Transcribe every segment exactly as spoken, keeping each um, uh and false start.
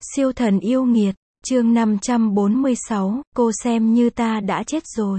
Siêu thần yêu nghiệt, chương năm trăm bốn mươi sáu, cô xem như ta đã chết rồi.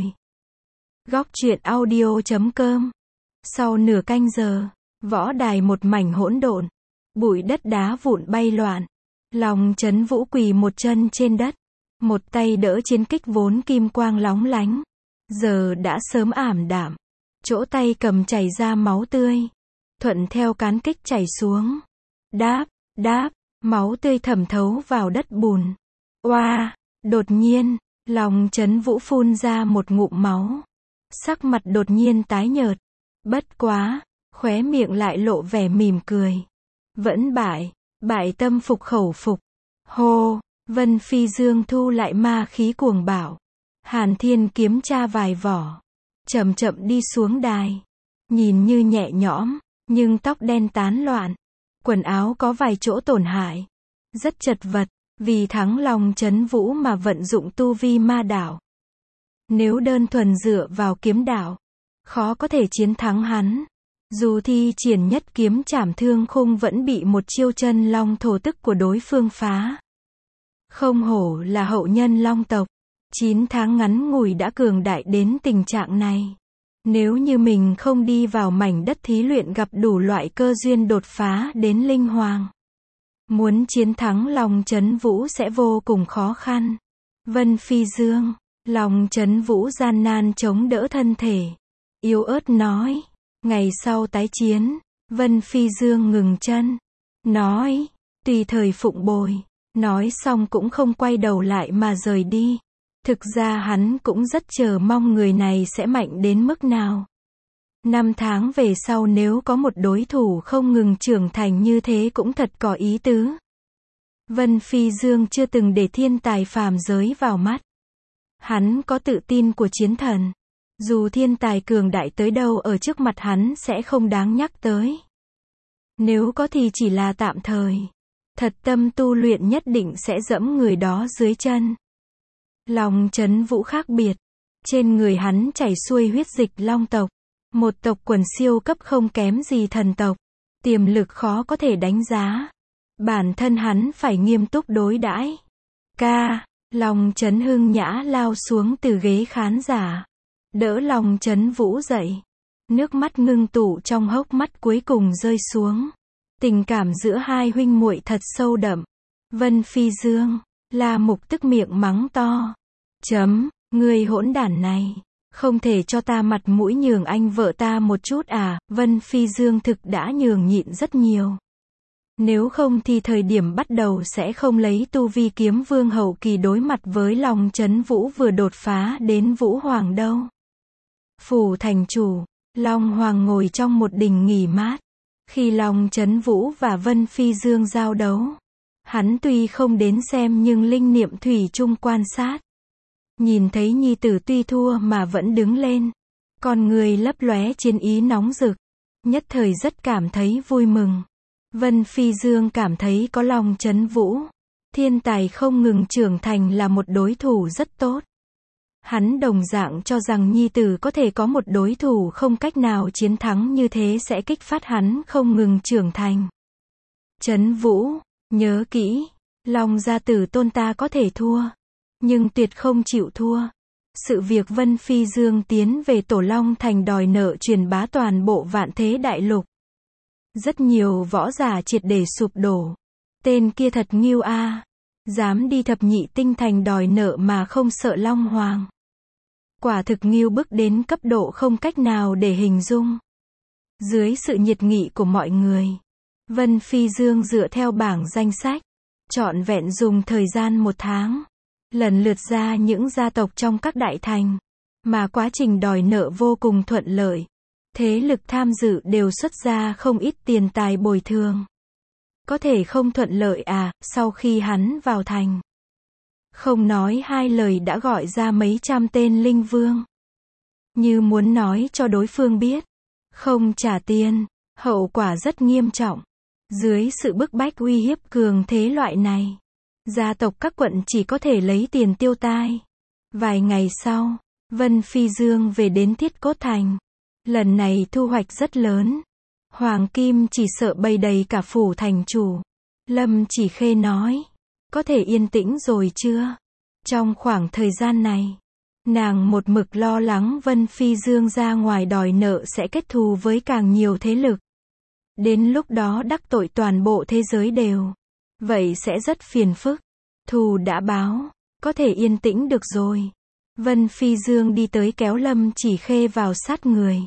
Góc truyện audio chấm com. Sau nửa canh giờ, võ đài một mảnh hỗn độn, bụi đất đá vụn bay loạn. Lòng Chấn Vũ quỳ một chân trên đất, một tay đỡ chiến kích vốn kim quang lóng lánh, giờ đã sớm ảm đạm, chỗ tay cầm chảy ra máu tươi, thuận theo cán kích chảy xuống. Đáp, đáp, máu tươi thẩm thấu vào đất bùn. Oa, đột nhiên, Lòng Chấn Vũ phun ra một ngụm máu. Sắc mặt đột nhiên tái nhợt. Bất quá, khóe miệng lại lộ vẻ mỉm cười. Vẫn bại, bại tâm phục khẩu phục. Hô, Vân Phi Dương thu lại ma khí cuồng bạo. Hàn Thiên kiếm tra vài vỏ, chậm chậm đi xuống đài. Nhìn như nhẹ nhõm, nhưng tóc đen tán loạn. Quần áo có vài chỗ tổn hại. Rất chật vật, vì thắng Lòng Chấn Vũ mà vận dụng tu vi ma đạo. Nếu đơn thuần dựa vào kiếm đạo, khó có thể chiến thắng hắn. Dù thi triển nhất kiếm trảm thương khung vẫn bị một chiêu chân long thổ tức của đối phương phá. Không hổ là hậu nhân long tộc, chín tháng ngắn ngủi đã cường đại đến tình trạng này. Nếu như mình không đi vào mảnh đất thí luyện gặp đủ loại cơ duyên đột phá đến linh hoàng, muốn chiến thắng Lòng Chấn Vũ sẽ vô cùng khó khăn. Vân Phi Dương, Lòng Chấn Vũ gian nan chống đỡ thân thể, yếu ớt nói. Ngày sau tái chiến, Vân Phi Dương ngừng chân, nói, tùy thời phụng bồi. Nói xong cũng không quay đầu lại mà rời đi. Thực ra hắn cũng rất chờ mong người này sẽ mạnh đến mức nào. Năm tháng về sau nếu có một đối thủ không ngừng trưởng thành như thế cũng thật có ý tứ. Vân Phi Dương chưa từng để thiên tài phàm giới vào mắt. Hắn có tự tin của chiến thần. Dù thiên tài cường đại tới đâu ở trước mặt hắn sẽ không đáng nhắc tới. Nếu có thì chỉ là tạm thời. Thật tâm tu luyện nhất định sẽ dẫm người đó dưới chân. Lòng Chấn Vũ khác biệt. Trên người hắn chảy xuôi huyết dịch long tộc. Một tộc quần siêu cấp không kém gì thần tộc. Tiềm lực khó có thể đánh giá. Bản thân hắn phải nghiêm túc đối đãi. Ca, Lòng Chấn Hưng nhã lao xuống từ ghế khán giả. Đỡ Lòng Chấn Vũ dậy. Nước mắt ngưng tụ trong hốc mắt cuối cùng rơi xuống. Tình cảm giữa hai huynh muội thật sâu đậm. Vân Phi Dương, La Mục tức miệng mắng to. Chấm, ngươi hỗn đản này. Không thể cho ta mặt mũi nhường anh vợ ta một chút à. Vân Phi Dương thực đã nhường nhịn rất nhiều. Nếu không thì thời điểm bắt đầu sẽ không lấy tu vi kiếm vương hậu kỳ đối mặt với Lòng Chấn Vũ vừa đột phá đến Vũ Hoàng đâu. Phủ thành chủ, Long Hoàng ngồi trong một đình nghỉ mát. Khi Lòng Chấn Vũ và Vân Phi Dương giao đấu, hắn tuy không đến xem nhưng linh niệm thủy chung quan sát. Nhìn thấy nhi tử tuy thua mà vẫn đứng lên. Con người lấp lóe chiến ý nóng rực. Nhất thời rất cảm thấy vui mừng. Vân Phi Dương cảm thấy có Lòng Chấn Vũ, thiên tài không ngừng trưởng thành là một đối thủ rất tốt. Hắn đồng dạng cho rằng nhi tử có thể có một đối thủ không cách nào chiến thắng như thế sẽ kích phát hắn không ngừng trưởng thành. Chấn Vũ, nhớ kỹ, Long gia tử tôn ta có thể thua, nhưng tuyệt không chịu thua. Sự việc Vân Phi Dương tiến về Tổ Long Thành đòi nợ truyền bá toàn bộ vạn thế đại lục. Rất nhiều võ giả triệt để sụp đổ. Tên kia thật nghiêu a, dám đi thập nhị tinh thành đòi nợ mà không sợ Long Hoàng. Quả thực nghiêu bức đến cấp độ không cách nào để hình dung. Dưới sự nhiệt nghị của mọi người, Vân Phi Dương dựa theo bảng danh sách, trọn vẹn dùng thời gian một tháng, lần lượt ra những gia tộc trong các đại thành, mà quá trình đòi nợ vô cùng thuận lợi. Thế lực tham dự đều xuất ra không ít tiền tài bồi thường. Có thể không thuận lợi à, sau khi hắn vào thành. Không nói hai lời đã gọi ra mấy trăm tên linh vương. Như muốn nói cho đối phương biết. Không trả tiền, hậu quả rất nghiêm trọng. Dưới sự bức bách uy hiếp cường thế loại này, gia tộc các quận chỉ có thể lấy tiền tiêu tai. Vài ngày sau, Vân Phi Dương về đến Thiết Cốt Thành. Lần này thu hoạch rất lớn. Hoàng kim chỉ sợ bày đầy cả phủ thành chủ. Lâm Chỉ Khê nói. có thể yên tĩnh rồi chưa? Trong khoảng thời gian này, nàng một mực lo lắng Vân Phi Dương ra ngoài đòi nợ sẽ kết thù với càng nhiều thế lực. Đến lúc đó đắc tội toàn bộ thế giới đều. Vậy sẽ rất phiền phức. Thù đã báo, có thể yên tĩnh được rồi. Vân Phi Dương đi tới kéo Lâm Chỉ Khê vào sát người.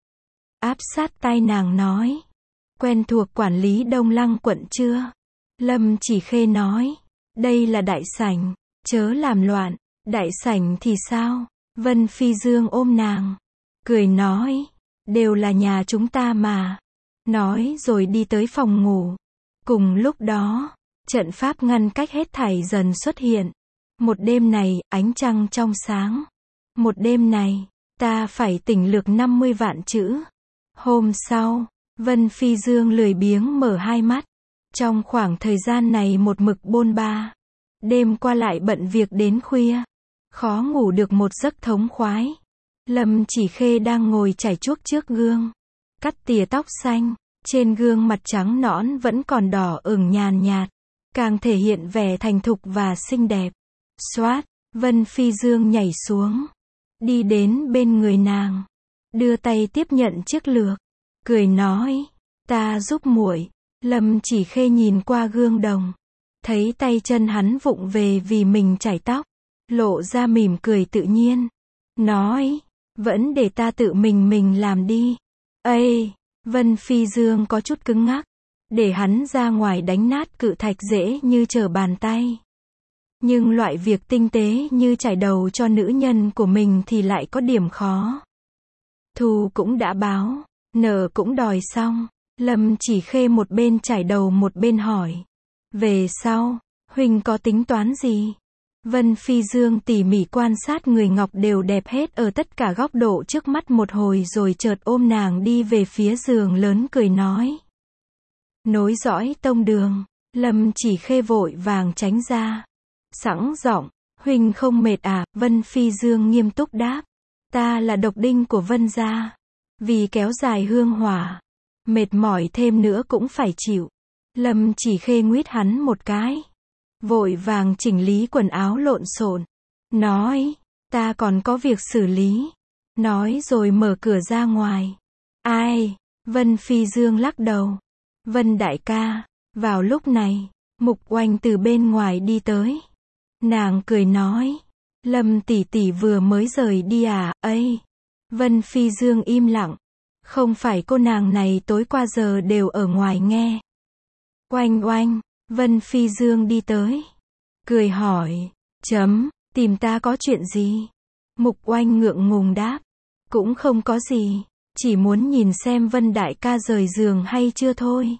Áp sát tai nàng nói. Quen thuộc quản lý Đông Lăng quận chưa? Lâm Chỉ Khê nói. Đây là đại sảnh, chớ làm loạn. Đại sảnh thì sao? Vân Phi Dương ôm nàng. Cười nói. Đều là nhà chúng ta mà. Nói rồi đi tới phòng ngủ. Cùng lúc đó, trận pháp ngăn cách hết thảy dần xuất hiện. Một đêm này, ánh trăng trong sáng. Một đêm này, ta phải tỉnh lược năm mươi vạn chữ. Hôm sau, Vân Phi Dương lười biếng mở hai mắt. Trong khoảng thời gian này một mực bôn ba. Đêm qua lại bận việc đến khuya. Khó ngủ được một giấc thống khoái. Lâm Chỉ Khê đang ngồi chải chuốt trước gương. Cắt tỉa tóc xanh. Trên gương mặt trắng nõn vẫn còn đỏ ửng nhàn nhạt. Càng thể hiện vẻ thành thục và xinh đẹp. Xoát, Vân Phi Dương nhảy xuống. Đi đến bên người nàng. Đưa tay tiếp nhận chiếc lược. Cười nói. Ta giúp muội. Lâm Chỉ Khê nhìn qua gương đồng. Thấy tay chân hắn vụng về vì mình chải tóc. Lộ ra mỉm cười tự nhiên. Nói. Vẫn để ta tự mình mình làm đi. Ây, Vân Phi Dương có chút cứng ngắc. Để hắn ra ngoài đánh nát cự thạch dễ như trở bàn tay. Nhưng loại việc tinh tế như chải đầu cho nữ nhân của mình thì lại có điểm khó. Thù cũng đã báo, nợ cũng đòi xong. Lâm Chỉ Khê một bên chải đầu một bên hỏi. Về sau, huynh có tính toán gì? Vân Phi Dương tỉ mỉ quan sát người ngọc đều đẹp hết ở tất cả góc độ trước mắt một hồi rồi chợt ôm nàng đi về phía giường lớn cười nói. Nối dõi tông đường. Lâm Chỉ Khê vội vàng tránh ra. Sẵn giọng, huynh không mệt à? Vân Phi Dương nghiêm túc đáp. Ta là độc đinh của Vân gia. Vì kéo dài hương hỏa. Mệt mỏi thêm nữa cũng phải chịu. Lâm Chỉ Khê nguyết hắn một cái. Vội vàng chỉnh lý quần áo lộn xộn. Nói, ta còn có việc xử lý. Nói rồi mở cửa ra ngoài. Ai? Vân Phi Dương lắc đầu. Vân đại ca. Vào lúc này, Mục Oanh từ bên ngoài đi tới. Nàng cười nói. Lâm tỷ tỷ vừa mới rời đi à? Ây! Vân Phi Dương im lặng. Không phải cô nàng này tối qua giờ đều ở ngoài nghe. Oanh oanh! Vân Phi Dương đi tới. Cười hỏi. Chấm, tìm ta có chuyện gì? Mục Oanh ngượng ngùng đáp. Cũng không có gì. Chỉ muốn nhìn xem Vân đại ca rời giường hay chưa thôi.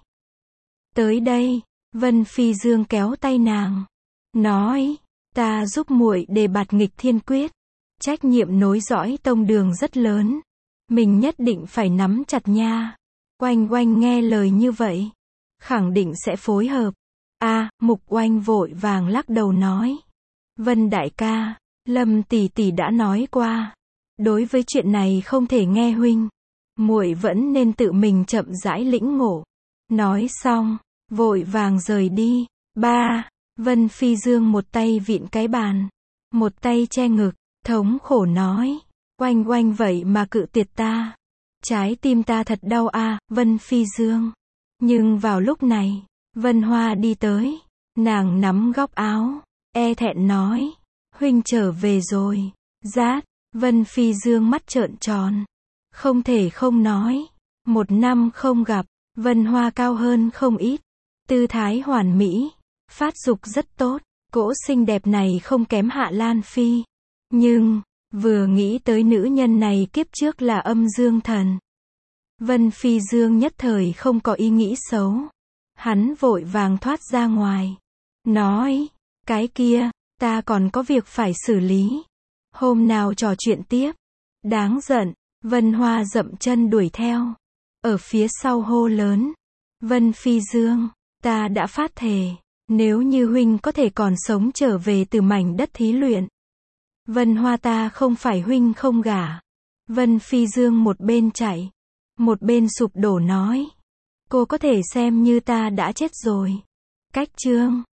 Tới đây, Vân Phi Dương kéo tay nàng. Nói. Ta giúp muội đề bạt nghịch thiên quyết. Trách nhiệm nối dõi tông đường rất lớn. Mình nhất định phải nắm chặt nha. Oanh oanh nghe lời như vậy. Khẳng định sẽ phối hợp. A, Mục Oanh vội vàng lắc đầu nói. Vân đại ca, Lâm tỷ tỷ đã nói qua. Đối với chuyện này không thể nghe huynh. Muội vẫn nên tự mình chậm rãi lĩnh ngộ. Nói xong, vội vàng rời đi. Ba, Vân Phi Dương một tay vịn cái bàn. Một tay che ngực, thống khổ nói. Oanh oanh vậy mà cự tuyệt ta. Trái tim ta thật đau a, Vân Phi Dương. Nhưng vào lúc này, Vân Hoa đi tới. Nàng nắm góc áo, e thẹn nói. Huynh trở về rồi. Rát, Vân Phi Dương mắt trợn tròn. Không thể không nói. Một năm không gặp, Vân Hoa cao hơn không ít. Tư thái hoàn mỹ. Phát dục rất tốt. Cỗ xinh đẹp này không kém Hạ Lan Phi. Nhưng, vừa nghĩ tới nữ nhân này kiếp trước là âm dương thần. Vân Phi Dương nhất thời không có ý nghĩ xấu. Hắn vội vàng thoát ra ngoài. Nói, cái kia, ta còn có việc phải xử lý. Hôm nào trò chuyện tiếp. Đáng giận, Vân Hoa dậm chân đuổi theo. Ở phía sau hô lớn. Vân Phi Dương, ta đã phát thề. Nếu như huynh có thể còn sống trở về từ mảnh đất thí luyện. Vân Hoa ta không phải huynh không gả. Vân Phi Dương một bên chạy. Một bên sụp đổ nói. Cô có thể xem như ta đã chết rồi. Cách chương